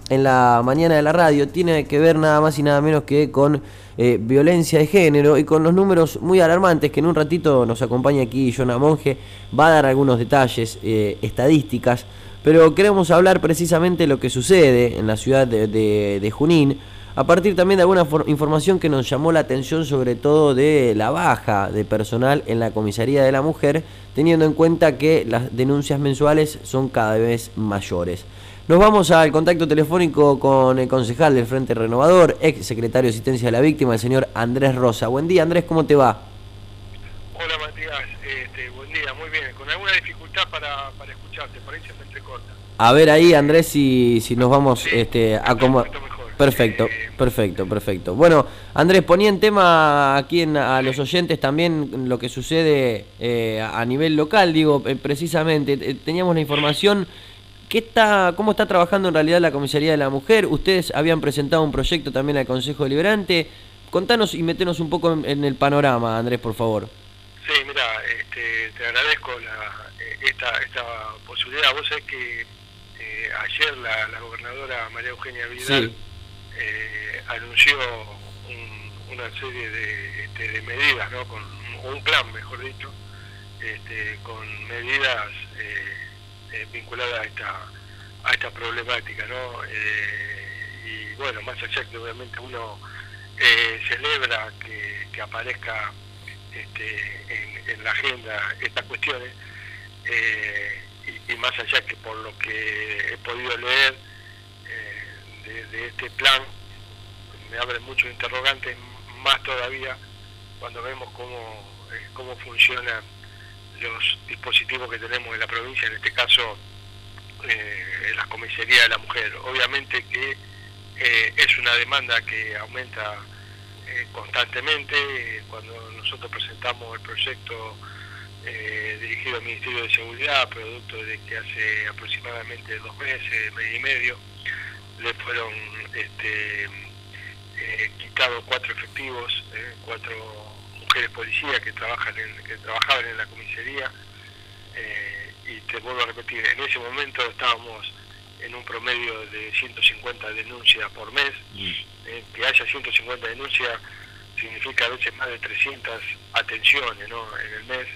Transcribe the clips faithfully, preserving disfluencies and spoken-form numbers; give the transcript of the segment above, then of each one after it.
en la mañana de la radio tiene que ver nada más y nada menos que con eh, violencia de género y con los números muy alarmantes que en un ratito nos acompaña aquí Jonah Monge, va a dar algunos detalles, eh, estadísticas, pero queremos hablar precisamente de lo que sucede en la ciudad de, de, de Junín, a partir también de alguna información que nos llamó la atención, sobre todo de la baja de personal en la comisaría de la mujer, teniendo en cuenta que las denuncias mensuales son cada vez mayores. Nos vamos al contacto telefónico con el concejal del Frente Renovador, ex secretario de Asistencia a la Víctima, el señor Andrés Rosa. Buen día, Andrés, ¿cómo te va? Hola Matías, este, buen día, muy bien, con alguna dificultad para, para escucharte, por ahí se me entrecorta. A ver ahí, Andrés, si, si nos vamos Sí, este, a ahora te como... escucho mejor. Perfecto, Eh, perfecto, perfecto. Bueno, Andrés, ponía en tema aquí en, a los oyentes también lo que sucede eh, a nivel local, digo, eh, precisamente, eh, teníamos la información, ¿qué está, ¿cómo está trabajando en realidad la Comisaría de la Mujer? Ustedes habían presentado un proyecto también al Consejo Deliberante. Contanos y metenos un poco en, en el panorama, Andrés, por favor. sí, mira, este, te agradezco la, eh, esta, esta posibilidad. Vos sabés que eh, ayer la, la gobernadora María Eugenia Vidal Sí. eh, anunció un, una serie de, este, de medidas, ¿no? Con un plan, mejor dicho, este, con medidas eh, eh, vinculadas a esta a esta problemática, ¿no? Eh, y bueno, más allá que obviamente uno eh, celebra que, que aparezca este, en, en la agenda estas cuestiones, eh, y, y más allá que por lo que he podido leer eh, de, de este plan, me abren muchos interrogantes, más todavía cuando vemos cómo, eh, cómo funcionan los dispositivos que tenemos en la provincia, en este caso eh, en la comisaría de la mujer. Obviamente que eh, es una demanda que aumenta eh, constantemente. Eh, cuando nosotros presentamos el proyecto eh, dirigido al Ministerio de Seguridad, producto de que hace aproximadamente dos meses, mes y medio, le fueron este, eh, quitados cuatro efectivos, eh, cuatro mujeres policías que trabajan en, que trabajaban en la comisaría, eh, y te vuelvo a repetir, en ese momento estábamos en un promedio de ciento cincuenta denuncias por mes. Eh, que haya ciento cincuenta denuncias significa a veces más de trescientas atenciones, ¿no?, en el mes.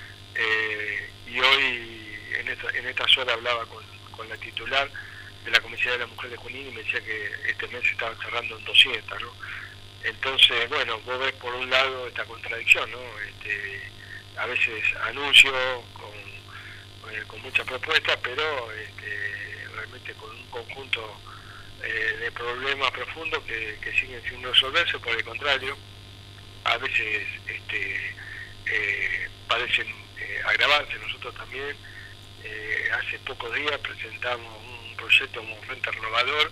Eh, y hoy en, esta, en estas horas hablaba con, con la titular de la Comisaría de la Mujer de Junín y me decía que este mes se estaba cerrando en doscientas, ¿no? Entonces, bueno, vos ves por un lado esta contradicción, ¿no? Este, a veces anuncio con, eh, con muchas propuestas, pero este, realmente con un conjunto eh, de problemas profundos que, que siguen sin resolverse. Por el contrario, a veces este, eh, parecen eh, agravarse. Nosotros también eh, hace pocos días presentamos un proyecto como Frente Renovador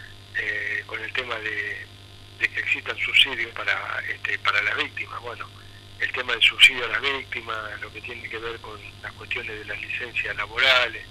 eh, con el tema de, de que existan subsidios para, este, para las víctimas. Bueno, el tema del subsidio a las víctimas, lo que tiene que ver con las cuestiones de las licencias laborales,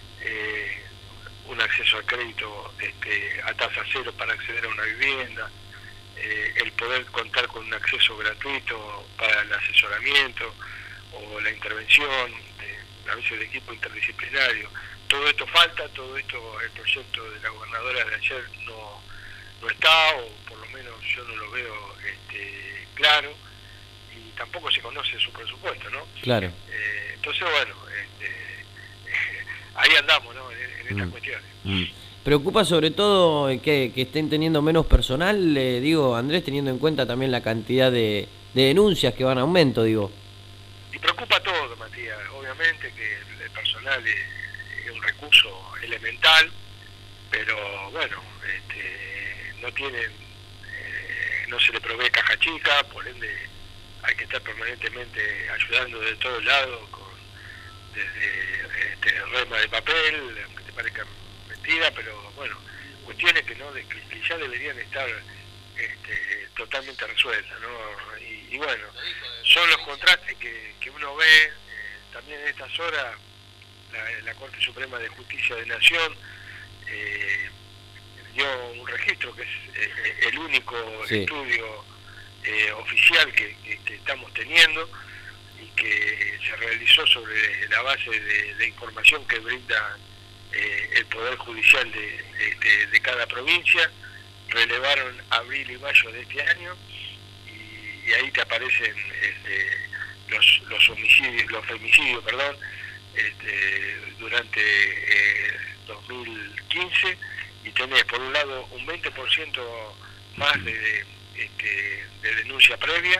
eh, un acceso al crédito este, a tasa cero para acceder a una vivienda, eh, el poder contar con un acceso gratuito para el asesoramiento o la intervención, de, a veces de equipo interdisciplinario. Todo esto falta, todo esto, el proyecto de la gobernadora de ayer no, no está, o por lo menos yo no lo veo este, claro, y tampoco se conoce su presupuesto, ¿no? Claro. Eh, entonces, bueno, este, ahí andamos, ¿no?, en, en estas Mm. cuestiones. Mm. Preocupa sobre todo que, que estén teniendo menos personal, eh, digo, Andrés, teniendo en cuenta también la cantidad de, de denuncias que van a aumento, digo. Y preocupa todo, Matías. Obviamente que el, el personal es, es un recurso elemental, pero bueno, este, no tienen, eh, no se le provee caja chica, por ende hay que estar permanentemente ayudando de todos lados, con, desde este, rema de papel, aunque te parezca mentira, pero bueno, cuestiones que no de, que, que ya deberían estar este, totalmente resueltas, ¿no? Y, y bueno, son los contrastes que, que uno ve. Eh, también en estas horas la, la Corte Suprema de Justicia de Nación eh, dio un registro que es eh, el único Sí. estudio eh, oficial que, que, que estamos teniendo y que se realizó sobre la base de, de información que brinda eh, el Poder Judicial de, de, de cada cada provincia, relevaron abril y mayo de este año, y, y ahí te aparecen este, los, los homicidios, los femicidios, perdón, este, durante eh, dos mil quince, y tenés por un lado un veinte por ciento más de, de, este, de denuncia previa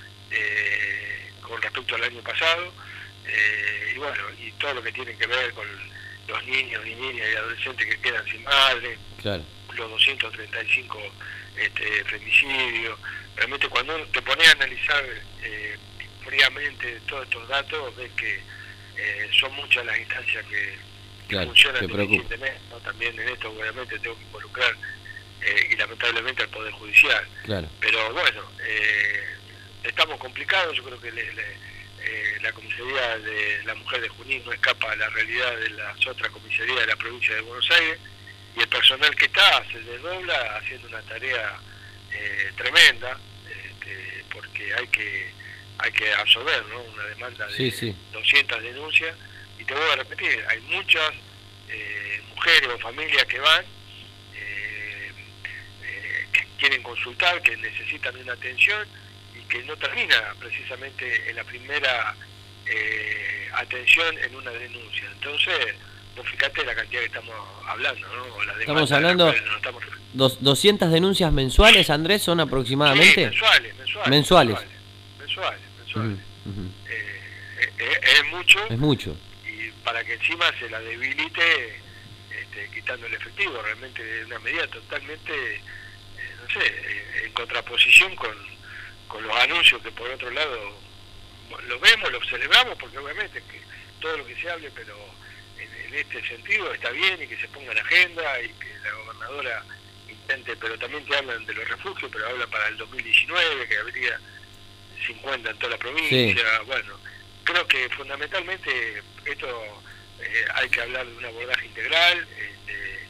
eh, con respecto al año pasado, eh, y bueno, y todo lo que tiene que ver con los niños y niñas y adolescentes que quedan sin madre, claro, los doscientos treinta y cinco este, femicidios. Realmente cuando uno te pones a analizar eh, fríamente todos estos datos, ves que eh, son muchas las instancias que, que claro, funcionan que preocupa. deficientemente, ¿no? También en esto obviamente tengo que involucrar eh, y lamentablemente al Poder Judicial. Claro. Pero bueno, eh, estamos complicados, yo creo que le, le, eh, la comisaría de la mujer de Junín no escapa a la realidad de las otras comisarías de la provincia de Buenos Aires, y el personal que está se desdobla haciendo una tarea eh, tremenda, este, porque hay que hay que absorber, ¿no?, una demanda de sí, sí. doscientas denuncias, y te voy a repetir, hay muchas eh, mujeres o familias que van, eh, eh, que quieren consultar, que necesitan una atención, y que no termina precisamente en la primera eh, atención en una denuncia. Entonces, vos fíjate la cantidad que estamos hablando, ¿no? O la estamos hablando de estamos... Dos, doscientas denuncias mensuales, Andrés, son aproximadamente. Sí, mensuales, mensuales. Mensuales. Mensuales, mensuales. Uh -huh. eh, eh, es mucho. Es mucho. Y para que encima se la debilite este, quitando el efectivo, realmente es una medida totalmente, eh, no sé, eh, en contraposición con, con los anuncios que por otro lado lo vemos, lo celebramos, porque obviamente que todo lo que se hable, pero en, en este sentido está bien, y que se ponga en agenda, y que la gobernadora intente, pero también te hablan de los refugios, pero hablan para el dos mil diecinueve, que habría cincuenta en toda la provincia. Sí. Bueno, creo que fundamentalmente esto eh, hay que hablar de un abordaje integral, este,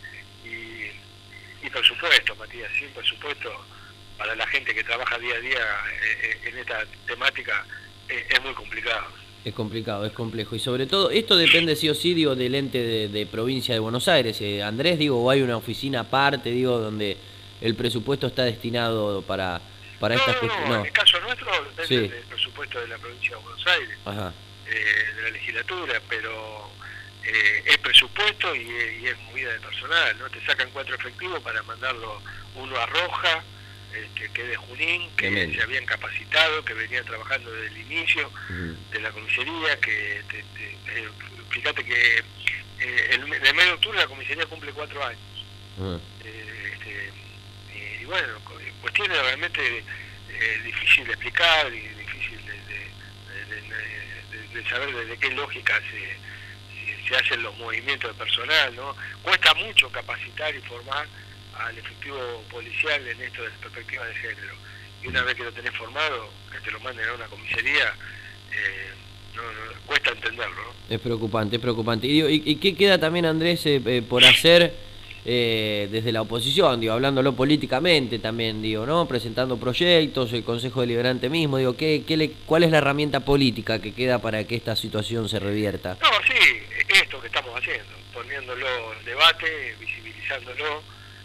y, y presupuesto, Matías, sin presupuesto para la gente que trabaja día a día eh, en esta temática eh, es muy complicado. Es complicado, es complejo, y sobre todo esto depende sí o sí, digo, del ente de, de provincia de Buenos Aires, eh, Andrés, digo, o hay una oficina aparte, digo, donde el presupuesto está destinado para para no, estas no, cuestiones. No, no, en el caso nuestro depende sí. del presupuesto de la provincia de Buenos Aires, Ajá. Eh, de la legislatura, pero eh, es presupuesto y, y es movida de personal, ¿no? Te sacan cuatro efectivos para mandarlo, uno a Roja, este, que es de Junín, que Tremendo. Se habían capacitado, que venían trabajando desde el inicio uh-huh. de la comisaría, que te, te, te, fíjate que eh, el, el mes de octubre la comisaría cumple cuatro años. Uh-huh. eh, este, y, y bueno, cuestiones realmente eh, difícil de explicar y difícil de, de, de, de, de saber desde qué lógica se, se hacen los movimientos de personal, ¿no? Cuesta mucho capacitar y formar al efectivo policial en esto de perspectiva de género, y una vez que lo tenés formado, que te lo manden a una comisaría, eh, no, no, cuesta entenderlo, ¿no? Es preocupante, es preocupante. ¿Y, y, y qué queda también, Andrés, eh, eh, por hacer eh, desde la oposición, digo, hablándolo políticamente también, digo, ¿no? Presentando proyectos, el Consejo Deliberante mismo, digo, ¿qué, qué le, ¿cuál es la herramienta política que queda para que esta situación se revierta? No, sí, esto que estamos haciendo, poniéndolo en debate, visibilizándolo.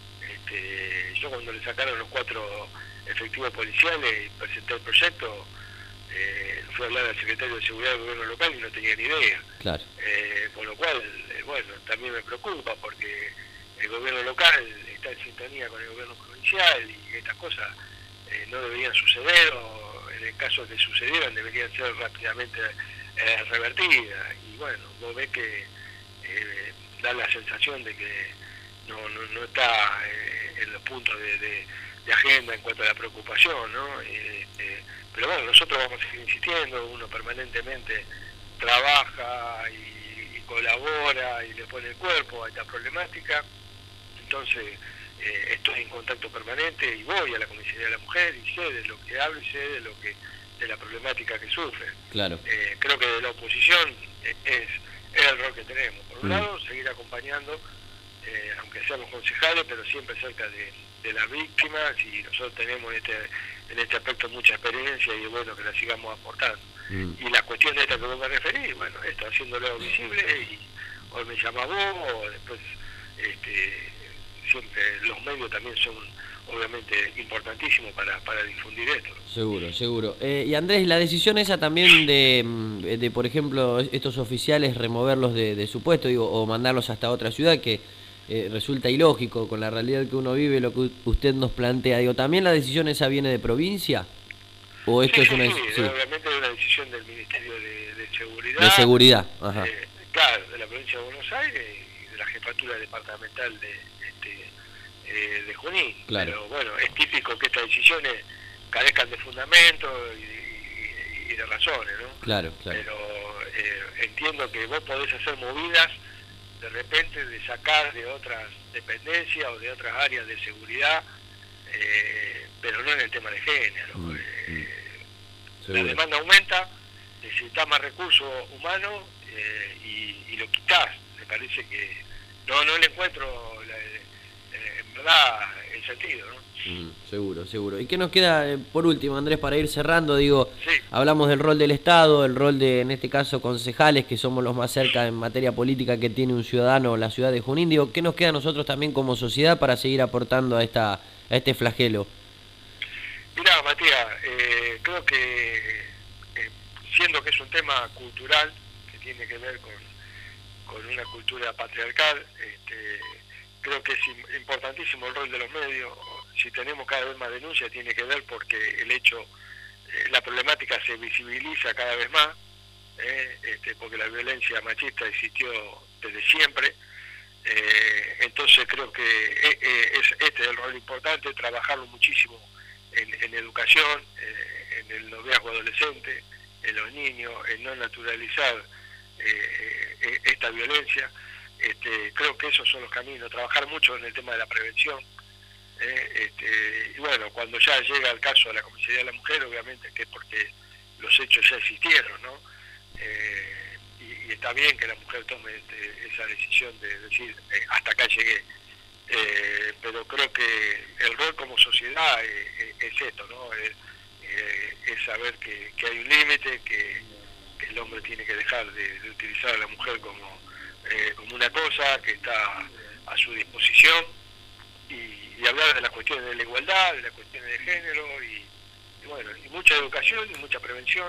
Este, yo cuando le sacaron los cuatro efectivos policiales y presenté el proyecto, eh, fui a hablar al secretario de Seguridad del Gobierno Local y no tenía ni idea. Claro. Eh, con lo cual, eh, bueno, también me preocupa porque el gobierno local está en sintonía con el gobierno provincial y estas cosas eh, no deberían suceder, o en el caso de que sucedieran deberían ser rápidamente eh, revertidas. Y bueno, vos ves que eh, da la sensación de que no, no, no está eh, en los puntos de, de, de agenda en cuanto a la preocupación, ¿no? Eh, eh, pero bueno, nosotros vamos a seguir insistiendo, uno permanentemente trabaja y, y colabora y le pone el cuerpo a esta problemática. Entonces eh, estoy en contacto permanente y voy a la Comisaría de la Mujer y sé de lo que hablo y sé de lo que de la problemática que sufre. Claro. Eh, creo que de la oposición eh, es, es el rol que tenemos. Por un mm. lado, seguir acompañando, eh, aunque seamos concejales, pero siempre cerca de, de las víctimas, y nosotros tenemos en este, en este aspecto mucha experiencia y es bueno que la sigamos aportando. Mm. Y la cuestión de esta que vos me referís, bueno, esto haciéndolo visible, y hoy me llama vos, o después este, siempre los medios también son obviamente importantísimos para, para difundir esto. Seguro, seguro. Eh, y Andrés, la decisión esa también de, de por ejemplo, estos oficiales removerlos de, de su puesto, digo, o mandarlos hasta otra ciudad, que eh, resulta ilógico con la realidad que uno vive, lo que usted nos plantea, digo, ¿también la decisión esa viene de provincia? ¿O esto sí, es sí, una sí, sí. obviamente es una decisión del Ministerio de, de Seguridad. De Seguridad, ajá. Eh, claro, de la provincia de Buenos Aires y de la Jefatura Departamental de, este, eh, de Junín. Claro. Pero bueno, es típico que estas decisiones carezcan de fundamento y, y, y de razones, ¿no? Claro, claro. Pero eh, entiendo que vos podés hacer movidas de repente de sacar de otras dependencias o de otras áreas de seguridad, eh, pero no en el tema de género. Mm, eh, mm. La demanda aumenta, necesitas más recursos humanos eh, y, y lo quitas. Me parece que no no le encuentro la, eh, en verdad el sentido, ¿no? Mm, seguro, seguro. ¿Y qué nos queda eh, por último, Andrés, para ir cerrando? Digo, Sí. hablamos del rol del Estado, el rol de, en este caso, concejales, que somos los más cerca en materia política que tiene un ciudadano en la ciudad de Junín. Digo, ¿qué nos queda a nosotros también como sociedad para seguir aportando a esta a este flagelo? Mirá, Matías, eh, creo que eh, siendo que es un tema cultural que tiene que ver con, con una cultura patriarcal, este, creo que es importantísimo el rol de los medios. Si tenemos cada vez más denuncias tiene que ver porque el hecho, eh, la problemática se visibiliza cada vez más, eh, este, porque la violencia machista existió desde siempre. Eh, entonces creo que eh, eh, es, este es el rol importante, trabajarlo muchísimo en, en educación, eh, en el noviazgo adolescente, en los niños, en no naturalizar eh, eh, esta violencia. Este, creo que esos son los caminos, trabajar mucho en el tema de la prevención. Eh, este, y bueno, cuando ya llega el caso de la comisaría de la mujer, obviamente que es porque los hechos ya existieron, ¿no? Eh, y, y está bien que la mujer tome este, esa decisión de decir, eh, hasta acá llegué. Eh, pero creo que el rol como sociedad eh, es esto, ¿no? Es, eh, es saber que, que hay un límite, que, que el hombre tiene que dejar de, de utilizar a la mujer como, eh, como una cosa que está a su disposición y, y hablar de las cuestiones de la igualdad, de las cuestiones de género y, y bueno, y mucha educación y mucha prevención,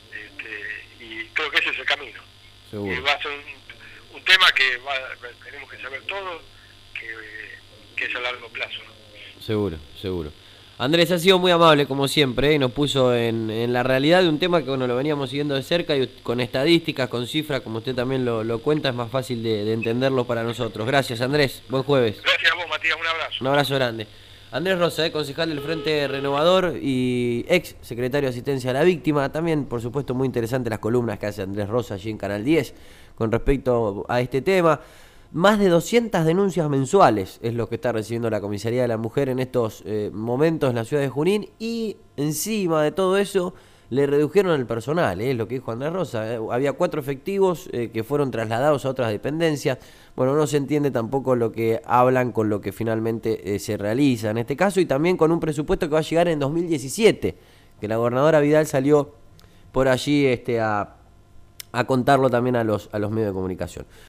este, y creo que ese es el camino. Seguro. Y va a ser un, un tema que va, tenemos que saber todos que, que es a largo plazo, ¿no? Seguro, seguro. Andrés, ha sido muy amable como siempre, ¿eh? Nos puso en, en la realidad de un tema que bueno, lo veníamos siguiendo de cerca y con estadísticas, con cifras, como usted también lo, lo cuenta, es más fácil de, de entenderlo para nosotros. Gracias, Andrés. Buen jueves. Gracias a vos, Matías. Un abrazo. Un abrazo grande. Andrés Rosa, ¿eh? Concejal del Frente Renovador y ex secretario de Asistencia a la Víctima. También, por supuesto, muy interesante las columnas que hace Andrés Rosa allí en Canal diez con respecto a este tema. Más de doscientas denuncias mensuales es lo que está recibiendo la Comisaría de la Mujer en estos eh, momentos en la ciudad de Junín y encima de todo eso le redujeron el personal, es eh, lo que dijo Andrés Rosa. Eh, había cuatro efectivos eh, que fueron trasladados a otras dependencias. Bueno, no se entiende tampoco lo que hablan con lo que finalmente eh, se realiza en este caso y también con un presupuesto que va a llegar en dos mil diecisiete, que la gobernadora Vidal salió por allí este, a... a contarlo también a los, a los medios de comunicación.